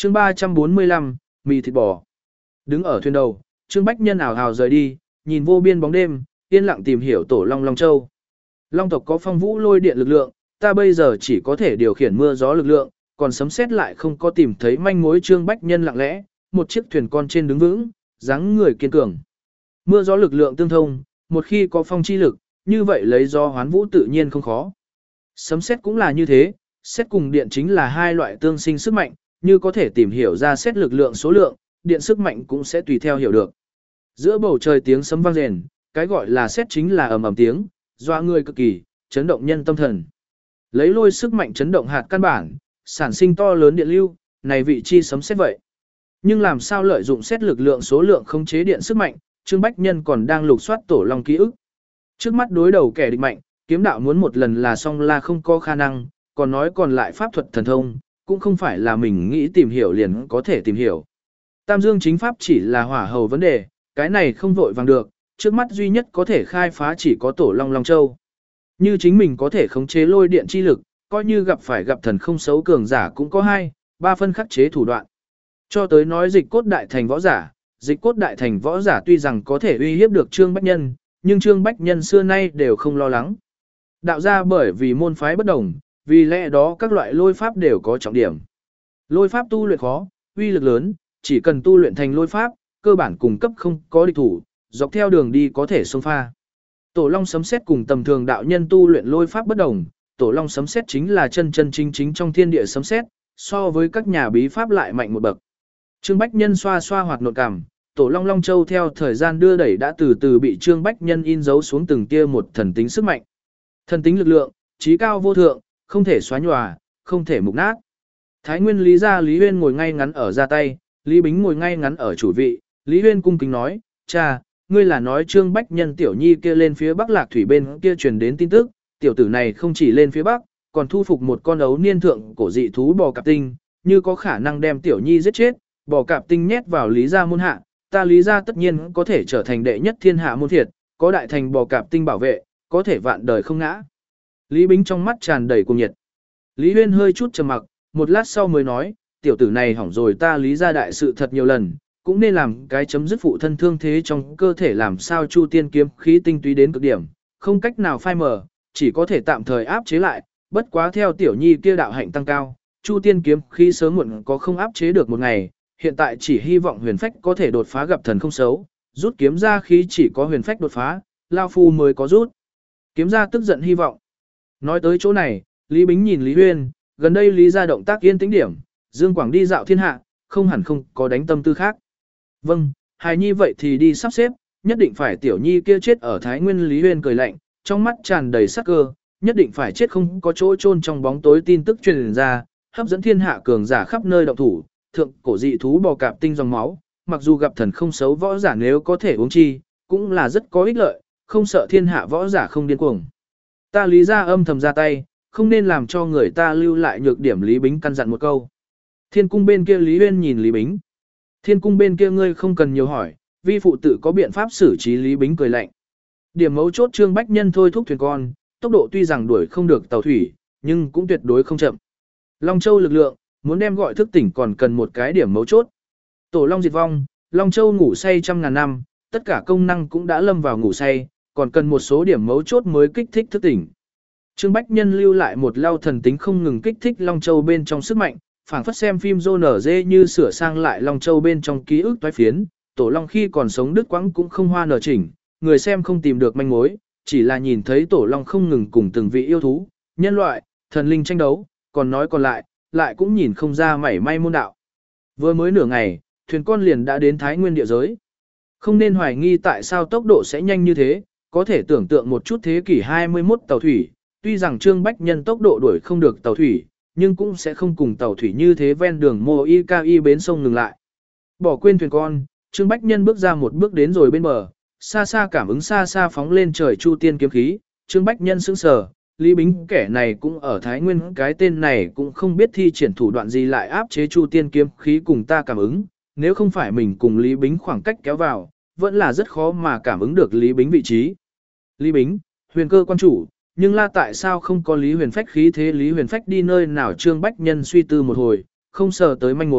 chương 345, mì thịt bò. Đứng ở thuyền đầu, Trương Bách Nhân ảo hào rời đi, nhìn vô biên bóng đêm, yên lặng tìm hiểu tổ Long Long Châu. Long tộc có phong vũ lôi điện lực lượng, ta bây giờ chỉ có thể điều khiển mưa gió lực lượng, còn sấm sét lại không có tìm thấy manh mối. Trương Bách Nhân lặng lẽ, một chiếc thuyền con trên đứng vững, dáng người kiên cường. Mưa gió lực lượng tương thông, một khi có phong chi lực, như vậy lấy gió hoán vũ tự nhiên không khó. Sấm sét cũng là như thế, sét cùng điện chính là hai loại tương sinh sức mạnh, như có thể tìm hiểu ra sét lực lượng số lượng, điện sức mạnh cũng sẽ tùy theo hiểu được. Giữa bầu trời tiếng sấm vang rền, cái gọi là sét chính là ầm ầm tiếng, doa người cực kỳ, chấn động nhân tâm thần. Lấy lôi sức mạnh chấn động hạt căn bản, sản sinh to lớn điện lưu, này vị chi sấm sét vậy. Nhưng làm sao lợi dụng sét lực lượng số lượng khống chế điện sức mạnh, Trương Bách Nhân còn đang lục soát tổ Long ký ức. Trước mắt đối đầu kẻ địch mạnh, kiếm đạo muốn một lần là xong là không có khả năng, còn nói còn lại pháp thuật thần thông, cũng không phải là mình nghĩ tìm hiểu liền có thể tìm hiểu. Tam Dương chính pháp chỉ là hỏa hầu vấn đề, cái này không vội vàng được, trước mắt duy nhất có thể khai phá chỉ có tổ Long Long Châu. Như chính mình có thể khống chế lôi điện chi lực, coi như gặp thần không xấu cường giả cũng có 2-3 phân khắc chế thủ đoạn. Cho tới nói dịch cốt đại thành võ giả, dịch cốt đại thành võ giả tuy rằng có thể uy hiếp được Trương Bách Nhân, nhưng Trương Bách Nhân xưa nay đều không lo lắng. Đạo ra bởi vì môn phái bất đồng, vì lẽ đó các loại lôi pháp đều có trọng điểm. Lôi pháp tu luyện khó, uy lực lớn, chỉ cần tu luyện thành lôi pháp, cơ bản cung cấp không có địch thủ, dọc theo đường đi có thể xông pha. Tổ Long sấm sét cùng tầm thường đạo nhân tu luyện lôi pháp bất đồng, Tổ Long sấm sét chính là chân chính trong thiên địa sấm sét, so với các nhà bí pháp lại mạnh một bậc. Trương Bách Nhân xoa xoa hoạt nộn cảm, tổ Long Long Châu theo thời gian đưa đẩy đã từ từ bị Trương Bách Nhân in dấu xuống từng tia một thần tính sức mạnh. Thần tính lực lượng, trí cao vô thượng, không thể xóa nhòa, không thể mục nát. Thái Nguyên Lý gia Lý Huyên ngồi ngay ngắn ở ra tay, Lý Bính ngồi ngay ngắn ở chủ vị, Lý Huyên cung kính nói, cha, ngươi là nói Trương Bách Nhân tiểu nhi kia lên phía Bắc Lạc Thủy bên kia truyền đến tin tức, tiểu tử này không chỉ lên phía Bắc, còn thu phục một con ấu niên thượng cổ dị thú bò cạp tinh, như có khả năng đem tiểu nhi giết chết, bò cạp tinh nhét vào Lý gia môn hạ, ta Lý gia tất nhiên có thể trở thành đệ nhất thiên hạ môn thiệt, có đại thành bò cạp tinh bảo vệ, có thể vạn đời không ngã. Lý Bính trong mắt tràn đầy cuồng nhiệt. Lý Huyên hơi chút trầm mặc, một lát sau mới nói, tiểu tử này hỏng rồi ta Lý gia đại sự thật nhiều lần, cũng nên làm cái chấm dứt phụ thân thương thế trong cơ thể làm sao Chu Tiên kiếm khí tinh túy đến cực điểm, không cách nào phai mờ, chỉ có thể tạm thời áp chế lại, bất quá theo tiểu nhi kia đạo hạnh tăng cao, Chu Tiên kiếm khí sớm muộn có không áp chế được một ngày, hiện tại chỉ hy vọng huyền phách có thể đột phá gặp thần không xấu, rút kiếm ra khí chỉ có huyền phách đột phá, lao phu mới có rút. Kiếm ra tức giận hy vọng. Nói tới chỗ này, Lý Bính nhìn Lý Huyên, gần đây Lý gia động tác yên tĩnh điểm, Dương Quảng đi dạo thiên hạ, không hẳn không có đánh tâm tư khác. Vâng, hài nhi vậy thì đi sắp xếp, nhất định phải tiểu nhi kia chết ở Thái Nguyên. Lý Huyên cười lạnh, trong mắt tràn đầy sắc cơ, nhất định phải chết không có chỗ chôn trong bóng tối. Tin tức truyền ra, hấp dẫn thiên hạ cường giả khắp nơi động thủ, thượng cổ dị thú bò cạp tinh dòng máu, mặc dù gặp thần không xấu võ giả nếu có thể uống chi, cũng là rất có ích lợi, không sợ thiên hạ võ giả không điên cuồng. Ta Lý gia âm thầm ra tay, không nên làm cho người ta lưu lại nhược điểm. Lý Bính căn dặn một câu. Thiên cung bên kia Lý Huyên nhìn Lý Bính. Thiên cung bên kia ngươi không cần nhiều hỏi, vi phụ tự có biện pháp xử trí. Lý Bính cười lạnh. Điểm mấu chốt Trương Bách Nhân thôi thúc thuyền con, tốc độ tuy rằng đuổi không được tàu thủy, nhưng cũng tuyệt đối không chậm. Long Châu lực lượng, muốn đem gọi thức tỉnh còn cần một cái điểm mấu chốt. Tổ Long diệt vong, Long Châu ngủ say trăm ngàn năm, tất cả công năng cũng đã lâm vào ngủ say, còn cần một số điểm mấu chốt mới kích thích thức tỉnh. Trương Bách Nhân lưu lại một lao thần tính không ngừng kích thích Long Châu bên trong sức mạnh, phảng phất xem phim JNG như sửa sang lại Long Châu bên trong ký ức toái phiến, Tổ Long khi còn sống đứt quãng cũng không hoa nở chỉnh, người xem không tìm được manh mối, chỉ là nhìn thấy Tổ Long không ngừng cùng từng vị yêu thú, nhân loại, thần linh tranh đấu, còn nói còn lại cũng nhìn không ra mảy may môn đạo. Vừa mới nửa ngày, thuyền con liền đã đến Thái Nguyên địa giới. Không nên hoài nghi tại sao tốc độ sẽ nhanh như thế, có thể tưởng tượng một chút thế kỷ 21 tàu thủy, tuy rằng Trương Bách Nhân tốc độ đuổi không được tàu thủy, nhưng cũng sẽ không cùng tàu thủy như thế ven đường Mô Y Ca Y bến sông ngừng lại. Bỏ quên thuyền con, Trương Bách Nhân bước ra một bước đến rồi bên bờ, xa xa cảm ứng xa xa phóng lên trời Chu Tiên kiếm khí, Trương Bách Nhân sững sờ, Lý Bính kẻ này cũng ở Thái Nguyên, cái tên này cũng không biết thi triển thủ đoạn gì lại áp chế Chu Tiên kiếm khí cùng ta cảm ứng, nếu không phải mình cùng Lý Bính khoảng cách kéo vào, vẫn là rất khó mà cảm ứng được Lý Bính vị trí. Lý Bính, huyền cơ quan chủ, nhưng là tại sao không có Lý Huyền Phách khí thế? Lý Huyền Phách đi nơi nào? Trương Bách Nhân suy tư một hồi, không sờ tới manh mối,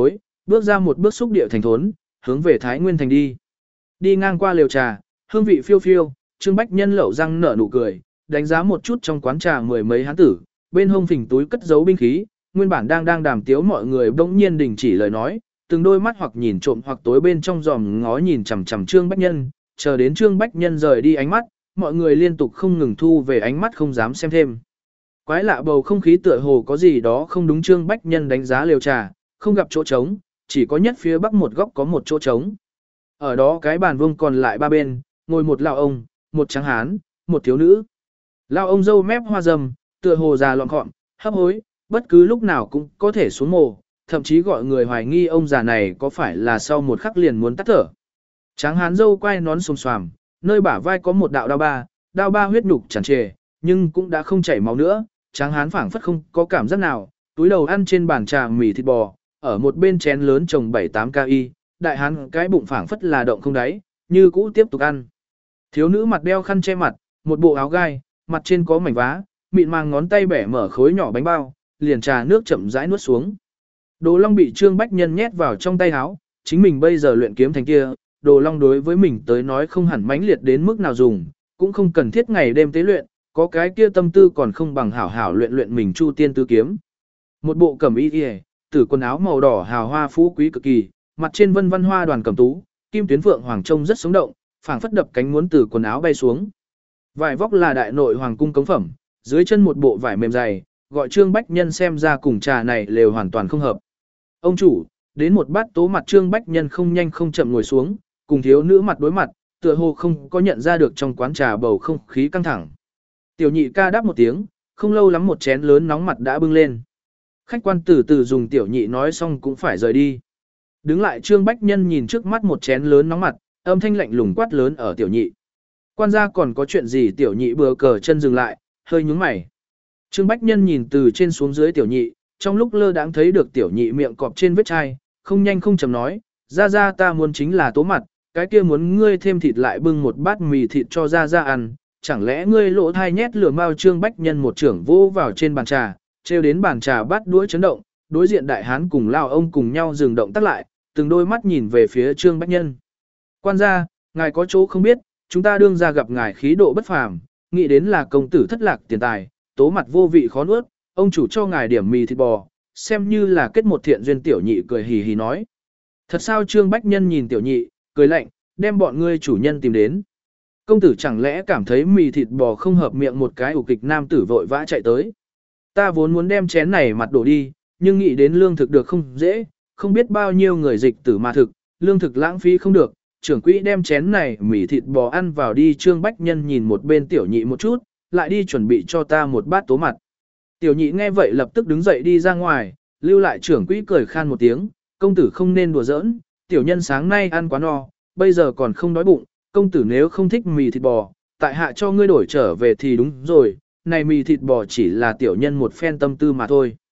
bước ra một bước xúc địa thành thốn, hướng về Thái Nguyên thành đi. Đi ngang qua lều trà, hương vị phiêu phiêu, Trương Bách Nhân lẩu răng nở nụ cười, đánh giá một chút trong quán trà mười mấy hán tử, bên hông phình túi cất giấu binh khí, nguyên bản đang đàm tiếu mọi người bỗng nhiên đình chỉ lời nói, từng đôi mắt hoặc nhìn trộm hoặc tối bên trong giòm ngó nhìn chằm chằm Trương Bách Nhân, chờ đến Trương Bách Nhân rời đi ánh mắt, mọi người liên tục không ngừng thu về ánh mắt không dám xem thêm. Quái lạ bầu không khí tựa hồ có gì đó không đúng. Trương Bách Nhân đánh giá lều trà, không gặp chỗ trống, chỉ có nhất phía bắc một góc có một chỗ trống. Ở đó cái bàn vuông còn lại ba bên, ngồi một lão ông, một tráng hán, một thiếu nữ. Lão ông râu mép hoa râm, tựa hồ già lọn gọn, hấp hối, bất cứ lúc nào cũng có thể xuống mồ, thậm chí gọi người hoài nghi ông già này có phải là sau một khắc liền muốn tắt thở. Tráng hán râu quai nón xồm xoàm, nơi bả vai có một đạo đao ba huyết nhục tràn trề, nhưng cũng đã không chảy máu nữa. Tráng hán phảng phất không có cảm giác nào, túi đầu ăn trên bàn trà mì thịt bò, ở một bên chén lớn trồng 7-8 ki, đại hán cái bụng phảng phất là động không đáy, như cũ tiếp tục ăn. Thiếu nữ mặt đeo khăn che mặt, một bộ áo gai, mặt trên có mảnh vá, mịn màng ngón tay bẻ mở khối nhỏ bánh bao, liền trà nước chậm rãi nuốt xuống. Đồ Long bị Trương Bách Nhân nhét vào trong tay áo, chính mình bây giờ luyện kiếm thành kia, Đồ Long đối với mình tới nói không hẳn mãnh liệt đến mức nào dùng, cũng không cần thiết ngày đêm tế luyện, có cái kia tâm tư còn không bằng hảo hảo luyện mình Chu Tiên Tứ Kiếm. Một bộ cẩm y y, tử quần áo màu đỏ hào hoa phú quý cực kỳ, mặt trên vân văn hoa đoàn cẩm tú, kim tuyến phượng hoàng trông rất sống động, phảng phất đập cánh muốn từ quần áo bay xuống. Vải vóc là đại nội hoàng cung cống phẩm, dưới chân một bộ vải mềm dày, gọi Trương Bách Nhân xem ra cùng trà này lều hoàn toàn không hợp. Ông chủ, đến một bát tố mặt. Trương Bách Nhân không nhanh không chậm ngồi xuống, cùng thiếu nữ mặt đối mặt, tựa hồ không có nhận ra được trong quán trà bầu không khí căng thẳng. Tiểu nhị ca đáp một tiếng, không lâu lắm một chén lớn nóng mặt đã bưng lên. Khách quan từ từ dùng tiểu nhị nói xong cũng phải rời đi. Đứng lại Trương Bách Nhân nhìn trước mắt một chén lớn nóng mặt, âm thanh lạnh lùng quát lớn ở tiểu nhị. Quan gia còn có chuyện gì? Tiểu nhị bừa cờ chân dừng lại, hơi nhướng mày. Trương Bách Nhân nhìn từ trên xuống dưới tiểu nhị, trong lúc lơ đãng thấy được tiểu nhị miệng cọp trên vết chai, không nhanh không chậm nói, ra ta muốn chính là tố mặt, cái kia muốn ngươi thêm thịt lại bưng một bát mì thịt cho ra ăn, chẳng lẽ ngươi lỗ thai nhét lửa mao? Trương Bách Nhân một trưởng vô vào trên bàn trà, treo đến bàn trà bát đũa chấn động, đối diện đại hán cùng lao ông cùng nhau dừng động tác lại, từng đôi mắt nhìn về phía Trương Bách Nhân. Quan gia, ngài có chỗ không biết, chúng ta đương ra gặp ngài khí độ bất phàm, nghĩ đến là công tử thất lạc tiền tài, tố mặt vô vị khó nuốt, ông chủ cho ngài điểm mì thịt bò, xem như là kết một thiện duyên. Tiểu nhị cười hì hì nói. Thật sao? Trương Bách Nhân nhìn tiểu nhị, cười lạnh, đem bọn ngươi chủ nhân tìm đến. Công tử chẳng lẽ cảm thấy mì thịt bò không hợp miệng? Một cái ủ kịch nam tử vội vã chạy tới. Ta vốn muốn đem chén này mặt đổ đi, nhưng nghĩ đến lương thực được không dễ, không biết bao nhiêu người dịch tử mà thực, lương thực lãng phí không được, trưởng quỹ đem chén này mì thịt bò ăn vào đi. Trương Bách Nhân nhìn một bên tiểu nhị một chút, lại đi chuẩn bị cho ta một bát tố mặt. Tiểu nhị nghe vậy lập tức đứng dậy đi ra ngoài, lưu lại trưởng quỹ cười khan một tiếng, công tử không nên đùa giỡn, tiểu nhân sáng nay ăn quá no, bây giờ còn không đói bụng, công tử nếu không thích mì thịt bò, tại hạ cho ngươi đổi trở về thì đúng rồi, này mì thịt bò chỉ là tiểu nhân một phen tâm tư mà thôi.